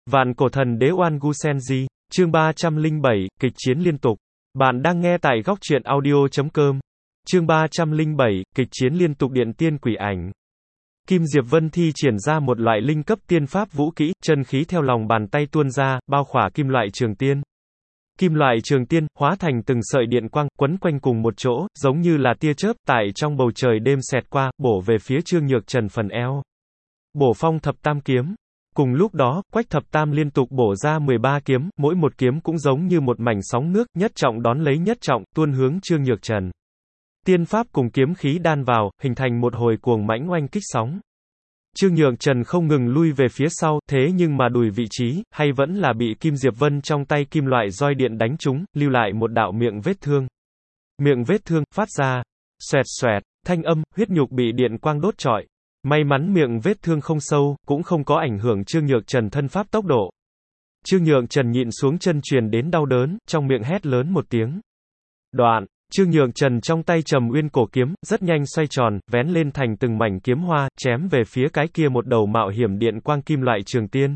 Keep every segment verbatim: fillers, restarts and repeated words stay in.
Vạn cổ thần đế Oan Gu Senji, chương ba trăm lẻ bảy, kịch chiến liên tục. Bạn đang nghe tại góc truyện audio chấm com. Chương ba trăm lẻ bảy, kịch chiến liên tục điện tiên quỷ ảnh. Kim Diệp Vân thi triển ra một loại linh cấp tiên pháp vũ kỹ, chân khí theo lòng bàn tay tuôn ra, bao khỏa kim loại trường tiên. Kim loại trường tiên, hóa thành từng sợi điện quang, quấn quanh cùng một chỗ, giống như là tia chớp, tại trong bầu trời đêm xẹt qua, bổ về phía Trương Nhược Trần phần eo. Bổ phong thập tam kiếm. Cùng lúc đó, Quách thập tam liên tục bổ ra mười ba kiếm, mỗi một kiếm cũng giống như một mảnh sóng nước, nhất trọng đón lấy nhất trọng, tuôn hướng Trương Nhược Trần. Tiên pháp cùng kiếm khí đan vào, hình thành một hồi cuồng mãnh oanh kích sóng. Trương Nhược Trần không ngừng lui về phía sau, thế nhưng mà đùi vị trí, hay vẫn là bị Kim Diệp Vân trong tay kim loại roi điện đánh trúng, lưu lại một đạo miệng vết thương. Miệng vết thương, phát ra, xoẹt xoẹt, thanh âm, huyết nhục bị điện quang đốt trọi. May mắn miệng vết thương không sâu, cũng không có ảnh hưởng Trương Nhược Trần thân pháp tốc độ. Trương Nhược Trần nhịn xuống chân truyền đến đau đớn, trong miệng hét lớn một tiếng. Đoạn, Trương Nhược Trần trong tay Trầm Uyên cổ kiếm, rất nhanh xoay tròn, vén lên thành từng mảnh kiếm hoa, chém về phía cái kia một đầu mạo hiểm điện quang kim loại trường tiên.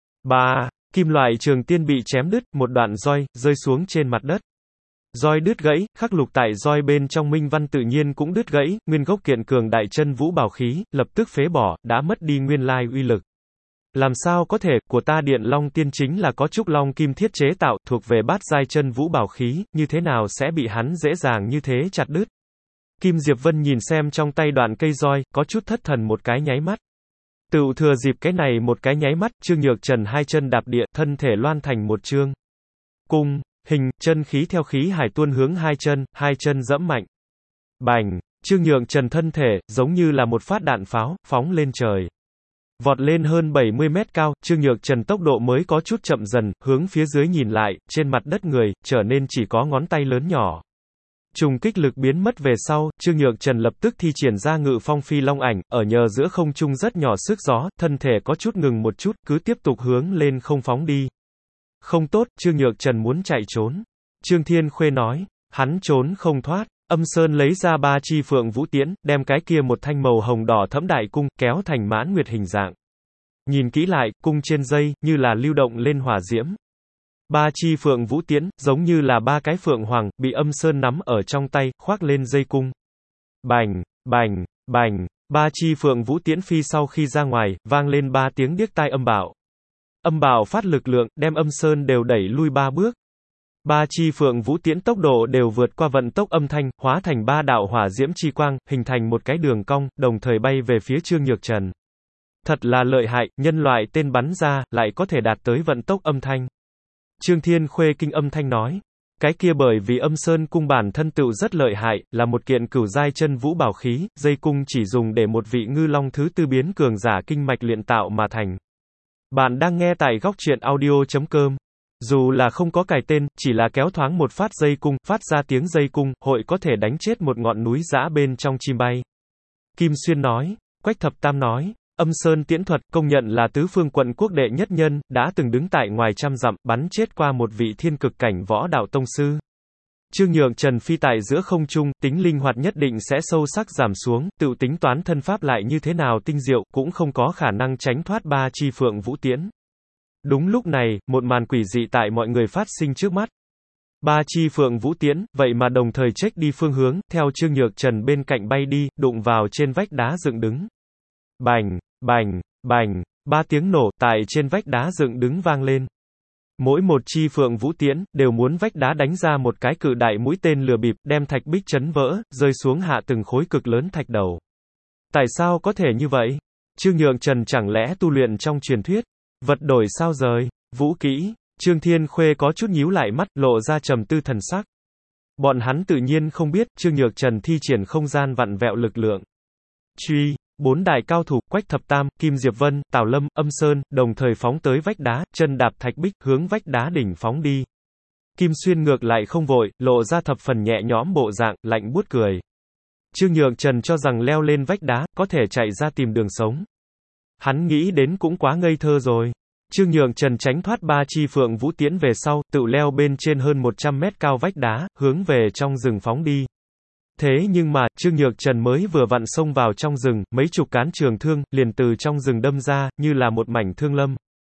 Ba, kim loại trường tiên bị chém đứt, một đoạn roi, rơi xuống trên mặt đất. Roi đứt gãy, khắc lục tại roi bên trong minh văn tự nhiên cũng đứt gãy, nguyên gốc kiện cường đại chân vũ bảo khí, lập tức phế bỏ, đã mất đi nguyên lai uy lực. Làm sao có thể, của ta Điện Long Tiên chính là có trúc long kim thiết chế tạo, thuộc về bát giai chân vũ bảo khí, như thế nào sẽ bị hắn dễ dàng như thế chặt đứt. Kim Diệp Vân nhìn xem trong tay đoạn cây roi, có chút thất thần một cái nháy mắt. Tựu thừa dịp cái này một cái nháy mắt, Trương Nhược Trần hai chân đạp địa, thân thể loan thành một chương cung. Hình, chân khí theo khí hải tuôn hướng hai chân, hai chân dẫm mạnh. Bành, Trương Nhược Trần thân thể, giống như là một phát đạn pháo, phóng lên trời. Vọt lên hơn bảy mươi mét cao, Trương Nhược Trần tốc độ mới có chút chậm dần, hướng phía dưới nhìn lại, trên mặt đất người, trở nên chỉ có ngón tay lớn nhỏ. Trùng kích lực biến mất về sau, Trương Nhược Trần lập tức thi triển ra Ngự Phong Phi Long ảnh, ở nhờ giữa không trung rất nhỏ sức gió, thân thể có chút ngừng một chút, cứ tiếp tục hướng lên không phóng đi. Không tốt, Trương Nhược Trần muốn chạy trốn. Trương Thiên Khuê nói, hắn trốn không thoát. Âm Sơn lấy ra ba chi Phượng Vũ Tiễn, đem cái kia một thanh màu hồng đỏ thẫm đại cung, kéo thành mãn nguyệt hình dạng. Nhìn kỹ lại, cung trên dây, như là lưu động lên hỏa diễm. Ba chi Phượng Vũ Tiễn, giống như là ba cái Phượng Hoàng, bị Âm Sơn nắm ở trong tay, khoác lên dây cung. Bành, bành, bành, ba chi Phượng Vũ Tiễn phi sau khi ra ngoài, vang lên ba tiếng điếc tai âm bạo. Âm bạo phát lực lượng, đem Âm Sơn đều đẩy lui ba bước. Ba chi Phượng Vũ Tiễn tốc độ đều vượt qua vận tốc âm thanh, hóa thành ba đạo hỏa diễm chi quang, hình thành một cái đường cong, đồng thời bay về phía Trương Nhược Trần. Thật là lợi hại, nhân loại tên bắn ra, lại có thể đạt tới vận tốc âm thanh. Trương Thiên Khuê kinh âm thanh nói. Cái kia bởi vì Âm Sơn cung bản thân tựu rất lợi hại, là một kiện cửu giai chân vũ bảo khí, dây cung chỉ dùng để một vị ngư long thứ tư biến cường giả kinh mạch luyện tạo mà thành. Bạn đang nghe tại góc truyện audio chấm com. Dù là không có cài tên, chỉ là kéo thoáng một phát dây cung, phát ra tiếng dây cung, hội có thể đánh chết một ngọn núi giã bên trong chim bay. Kim Xuyên nói, Quách Thập Tam nói, Âm Sơn tiễn thuật, công nhận là tứ phương quận quốc đệ nhất nhân, đã từng đứng tại ngoài trăm dặm, bắn chết qua một vị thiên cực cảnh võ đạo tông sư. Trương Nhược Trần phi tại giữa không trung, tính linh hoạt nhất định sẽ sâu sắc giảm xuống, tự tính toán thân pháp lại như thế nào tinh diệu, cũng không có khả năng tránh thoát ba chi Phượng Vũ Tiễn. Đúng lúc này, một màn quỷ dị tại mọi người phát sinh trước mắt. Ba chi Phượng Vũ Tiễn, vậy mà đồng thời check đi phương hướng, theo Trương Nhược Trần bên cạnh bay đi, đụng vào trên vách đá dựng đứng. Bành, bành, bành, ba tiếng nổ, tại trên vách đá dựng đứng vang lên. Mỗi một chi Phượng Vũ Tiễn, đều muốn vách đá đánh ra một cái cự đại mũi tên lừa bịp, đem thạch bích chấn vỡ, rơi xuống hạ từng khối cực lớn thạch đầu. Tại sao có thể như vậy? Trương Nhược Trần chẳng lẽ tu luyện trong truyền thuyết? Vật đổi sao rời? Vũ kỹ? Trương Thiên Khuê có chút nhíu lại mắt, lộ ra trầm tư thần sắc. Bọn hắn tự nhiên không biết, Trương Nhược Trần thi triển không gian vặn vẹo lực lượng. Truy, bốn đại cao thủ, Quách Thập Tam, Kim Diệp Vân, Tào Lâm, Âm Sơn, đồng thời phóng tới vách đá, chân đạp thạch bích, hướng vách đá đỉnh phóng đi. Kim Xuyên ngược lại không vội, lộ ra thập phần nhẹ nhõm bộ dạng, lạnh buốt cười. Trương Nhược Trần cho rằng leo lên vách đá, có thể chạy ra tìm đường sống. Hắn nghĩ đến cũng quá ngây thơ rồi. Trương Nhược Trần tránh thoát ba chi Phượng Vũ Tiễn về sau, tự leo bên trên hơn một trăm mét cao vách đá, hướng về trong rừng phóng đi. Thế nhưng mà, Trương Nhược Trần mới vừa vặn xông vào trong rừng, mấy chục cán trường thương, liền từ trong rừng đâm ra, như là một mảnh thương lâm.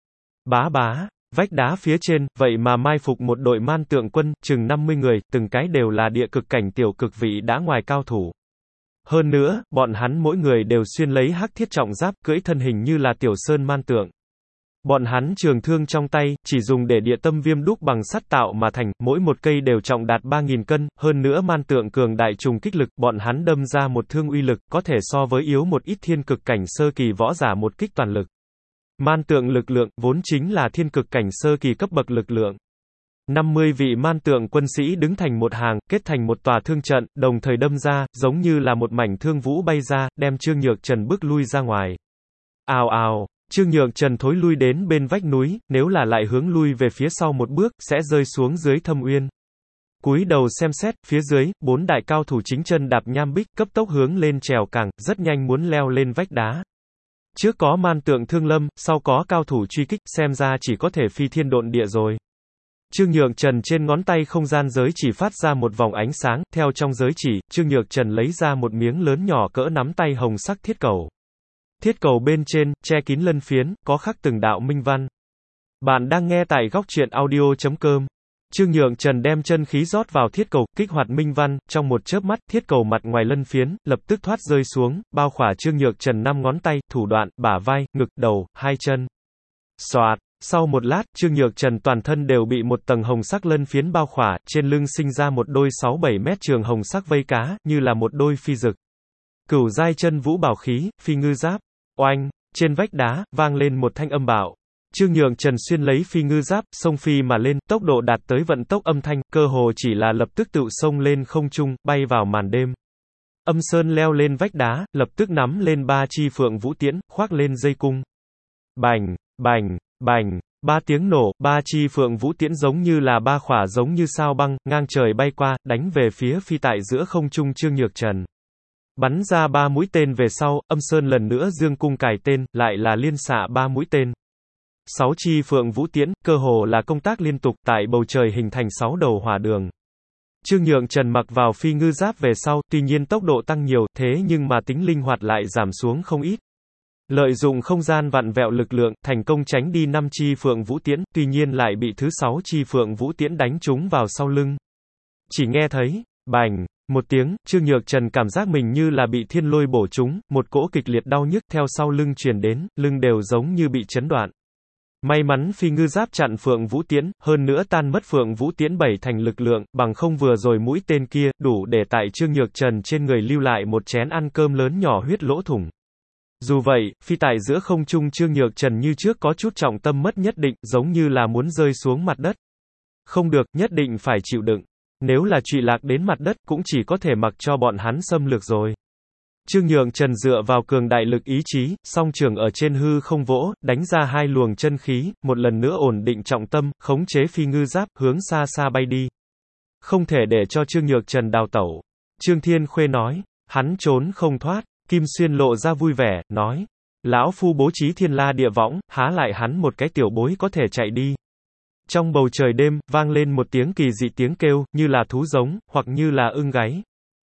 Bá bá, vách đá phía trên, vậy mà mai phục một đội man tượng quân, chừng năm mươi người, từng cái đều là địa cực cảnh tiểu cực vị đã ngoài cao thủ. Hơn nữa, bọn hắn mỗi người đều xuyên lấy hắc thiết trọng giáp, cưỡi thân hình như là tiểu sơn man tượng. Bọn hắn trường thương trong tay, chỉ dùng để địa tâm viêm đúc bằng sắt tạo mà thành, mỗi một cây đều trọng đạt ba nghìn cân, hơn nữa man tượng cường đại trùng kích lực, bọn hắn đâm ra một thương uy lực, có thể so với yếu một ít thiên cực cảnh sơ kỳ võ giả một kích toàn lực. Man tượng lực lượng, vốn chính là thiên cực cảnh sơ kỳ cấp bậc lực lượng. năm mươi vị man tượng quân sĩ đứng thành một hàng, kết thành một tòa thương trận, đồng thời đâm ra, giống như là một mảnh thương vũ bay ra, đem Trương Nhược Trần bước lui ra ngoài. Ào ào, Trương Nhược Trần thối lui đến bên vách núi, nếu là lại hướng lui về phía sau một bước, sẽ rơi xuống dưới thâm uyên. Cúi đầu xem xét, phía dưới, bốn đại cao thủ chính chân đạp nham bích, cấp tốc hướng lên trèo càng, rất nhanh muốn leo lên vách đá. Trước có man tượng thương lâm, sau có cao thủ truy kích, xem ra chỉ có thể phi thiên độn địa rồi. Trương Nhược Trần trên ngón tay không gian giới chỉ phát ra một vòng ánh sáng, theo trong giới chỉ, Trương Nhược Trần lấy ra một miếng lớn nhỏ cỡ nắm tay hồng sắc thiết cầu. Thiết cầu bên trên, che kín lân phiến, có khắc từng đạo minh văn. Bạn đang nghe tại góc truyện audio chấm com. Trương Nhược Trần đem chân khí rót vào thiết cầu, kích hoạt minh văn, trong một chớp mắt, thiết cầu mặt ngoài lân phiến, lập tức thoát rơi xuống, bao khỏa Trương Nhược Trần năm ngón tay, thủ đoạn, bả vai, ngực, đầu, hai chân. Xoạt, sau một lát, Trương Nhược Trần toàn thân đều bị một tầng hồng sắc lân phiến bao khỏa, trên lưng sinh ra một đôi sáu bảy mét trường hồng sắc vây cá, như là một đôi phi dực. Cửu giai chân vũ bảo khí, phi ngư giáp. Oanh, trên vách đá, vang lên một thanh âm bạo. Trương Nhược Trần xuyên lấy phi ngư giáp, xông phi mà lên, tốc độ đạt tới vận tốc âm thanh, cơ hồ chỉ là lập tức tự xông lên không trung, bay vào màn đêm. Âm Sơn leo lên vách đá, lập tức nắm lên ba chi phượng vũ tiễn, khoác lên dây cung. Bành, bành, bành, ba tiếng nổ, ba chi phượng vũ tiễn giống như là ba khỏa giống như sao băng, ngang trời bay qua, đánh về phía phi tại giữa không trung Trương Nhược Trần. Bắn ra ba mũi tên về sau, Âm Sơn lần nữa dương cung cài tên, lại là liên xạ ba mũi tên. Sáu chi phượng vũ tiễn, cơ hồ là công tác liên tục, tại bầu trời hình thành sáu đầu hỏa đường. Trương Nhược Trần mặc vào phi ngư giáp về sau, tuy nhiên tốc độ tăng nhiều, thế nhưng mà tính linh hoạt lại giảm xuống không ít. Lợi dụng không gian vặn vẹo lực lượng, thành công tránh đi năm chi phượng vũ tiễn, tuy nhiên lại bị thứ sáu chi phượng vũ tiễn đánh trúng vào sau lưng. Chỉ nghe thấy, bành, một tiếng, Trương Nhược Trần cảm giác mình như là bị thiên lôi bổ trúng, một cỗ kịch liệt đau nhức theo sau lưng truyền đến, lưng đều giống như bị chấn đoạn. May mắn phi ngư giáp chặn phượng vũ tiễn, hơn nữa tan mất phượng vũ tiễn bảy thành lực lượng, bằng không vừa rồi mũi tên kia, đủ để tại Trương Nhược Trần trên người lưu lại một chén ăn cơm lớn nhỏ huyết lỗ thủng. Dù vậy, phi tại giữa không trung Trương Nhược Trần như trước có chút trọng tâm mất nhất định, giống như là muốn rơi xuống mặt đất. Không được, nhất định phải chịu đựng. Nếu là trụy lạc đến mặt đất, cũng chỉ có thể mặc cho bọn hắn xâm lược rồi. Trương Nhược Trần dựa vào cường đại lực ý chí, song trường ở trên hư không vỗ, đánh ra hai luồng chân khí, một lần nữa ổn định trọng tâm, khống chế phi ngư giáp, hướng xa xa bay đi. Không thể để cho Trương Nhược Trần đào tẩu. Trương Thiên Khuê nói, hắn trốn không thoát. Kim Xuyên lộ ra vui vẻ, nói, lão phu bố trí thiên la địa võng, há lại hắn một cái tiểu bối có thể chạy đi. Trong bầu trời đêm, vang lên một tiếng kỳ dị tiếng kêu, như là thú giống, hoặc như là ưng gáy.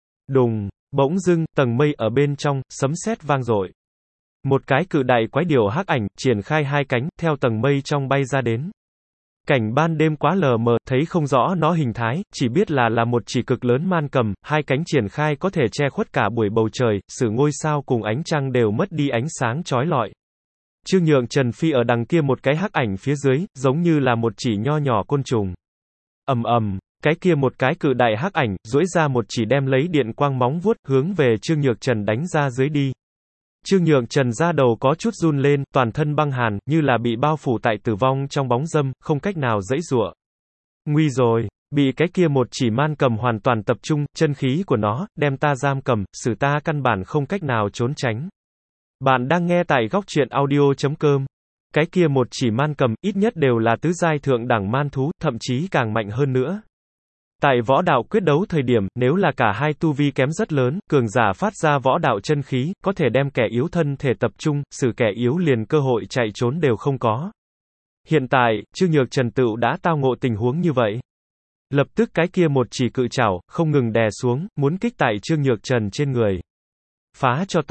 Đùng, bỗng dưng, tầng mây ở bên trong, sấm sét vang dội. Một cái cự đại quái điểu hắc ảnh, triển khai hai cánh, theo tầng mây trong bay ra đến. Cảnh ban đêm quá lờ mờ, thấy không rõ nó hình thái, chỉ biết là là một chỉ cực lớn man cầm, hai cánh triển khai có thể che khuất cả buổi bầu trời, sử ngôi sao cùng ánh trăng đều mất đi ánh sáng chói lọi. Trương Nhược Trần phi ở đằng kia một cái hắc ảnh phía dưới, giống như là một chỉ nho nhỏ côn trùng. Ầm ầm, cái kia một cái cự đại hắc ảnh, duỗi ra một chỉ đem lấy điện quang móng vuốt, hướng về Trương Nhược Trần đánh ra dưới đi. Trương Nhược Trần da đầu có chút run lên, toàn thân băng hàn, như là bị bao phủ tại tử vong trong bóng dâm, không cách nào giãy giụa. Nguy rồi, bị cái kia một chỉ man cầm hoàn toàn tập trung, chân khí của nó, đem ta giam cầm, xử ta căn bản không cách nào trốn tránh. Bạn đang nghe tại góc truyện audio chấm com. Cái kia một chỉ man cầm, ít nhất đều là tứ giai thượng đẳng man thú, thậm chí càng mạnh hơn nữa. Tại võ đạo quyết đấu thời điểm, nếu là cả hai tu vi kém rất lớn, cường giả phát ra võ đạo chân khí, có thể đem kẻ yếu thân thể tập trung, xử kẻ yếu liền cơ hội chạy trốn đều không có. Hiện tại, Trương Nhược Trần tựu đã tao ngộ tình huống như vậy. Lập tức cái kia một chỉ cự trảo, không ngừng đè xuống, muốn kích tại Trương Nhược Trần trên người. Phá cho ta,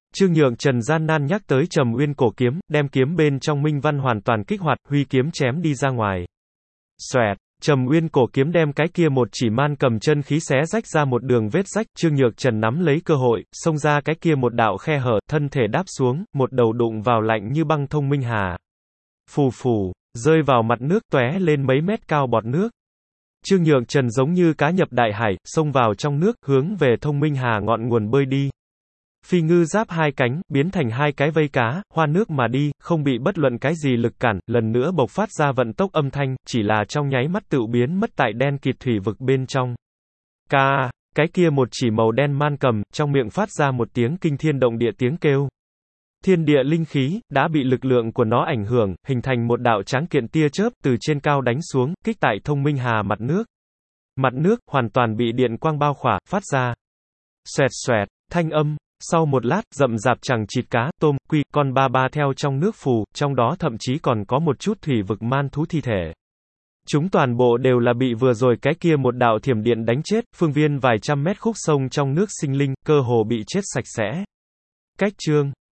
Trương Nhượng Trần gian nan nhắc tới Trầm Uyên cổ kiếm, đem kiếm bên trong minh văn hoàn toàn kích hoạt, huy kiếm chém đi ra ngoài. Xoẹt, Trầm Uyên cổ kiếm đem cái kia một chỉ man cầm chân khí xé rách ra một đường vết rách, Trương Nhược Trần nắm lấy cơ hội, xông ra cái kia một đạo khe hở, thân thể đáp xuống, một đầu đụng vào lạnh như băng thông minh hà. Phù phù, rơi vào mặt nước tóe lên mấy mét cao bọt nước. Trương Nhượng Trần giống như cá nhập đại hải, xông vào trong nước, hướng về thông minh hà ngọn nguồn bơi đi. Phi ngư giáp hai cánh, biến thành hai cái vây cá, hoa nước mà đi, không bị bất luận cái gì lực cản, lần nữa bộc phát ra vận tốc âm thanh, chỉ là trong nháy mắt tự biến mất tại đen kịt thủy vực bên trong. Ca, cái kia một chỉ màu đen man cầm, trong miệng phát ra một tiếng kinh thiên động địa tiếng kêu. Thiên địa linh khí, đã bị lực lượng của nó ảnh hưởng, hình thành một đạo tráng kiện tia chớp, từ trên cao đánh xuống, kích tại thông minh hà mặt nước. Mặt nước, hoàn toàn bị điện quang bao khỏa, phát ra. Xoẹt xoẹt, thanh âm. Sau một lát, rậm rạp chẳng chịt cá, tôm, quy, con ba ba theo trong nước phù, trong đó thậm chí còn có một chút thủy vực man thú thi thể. Chúng toàn bộ đều là bị vừa rồi cái kia một đạo thiểm điện đánh chết, phương viên vài trăm mét khúc sông trong nước sinh linh, cơ hồ bị chết sạch sẽ. Cách chương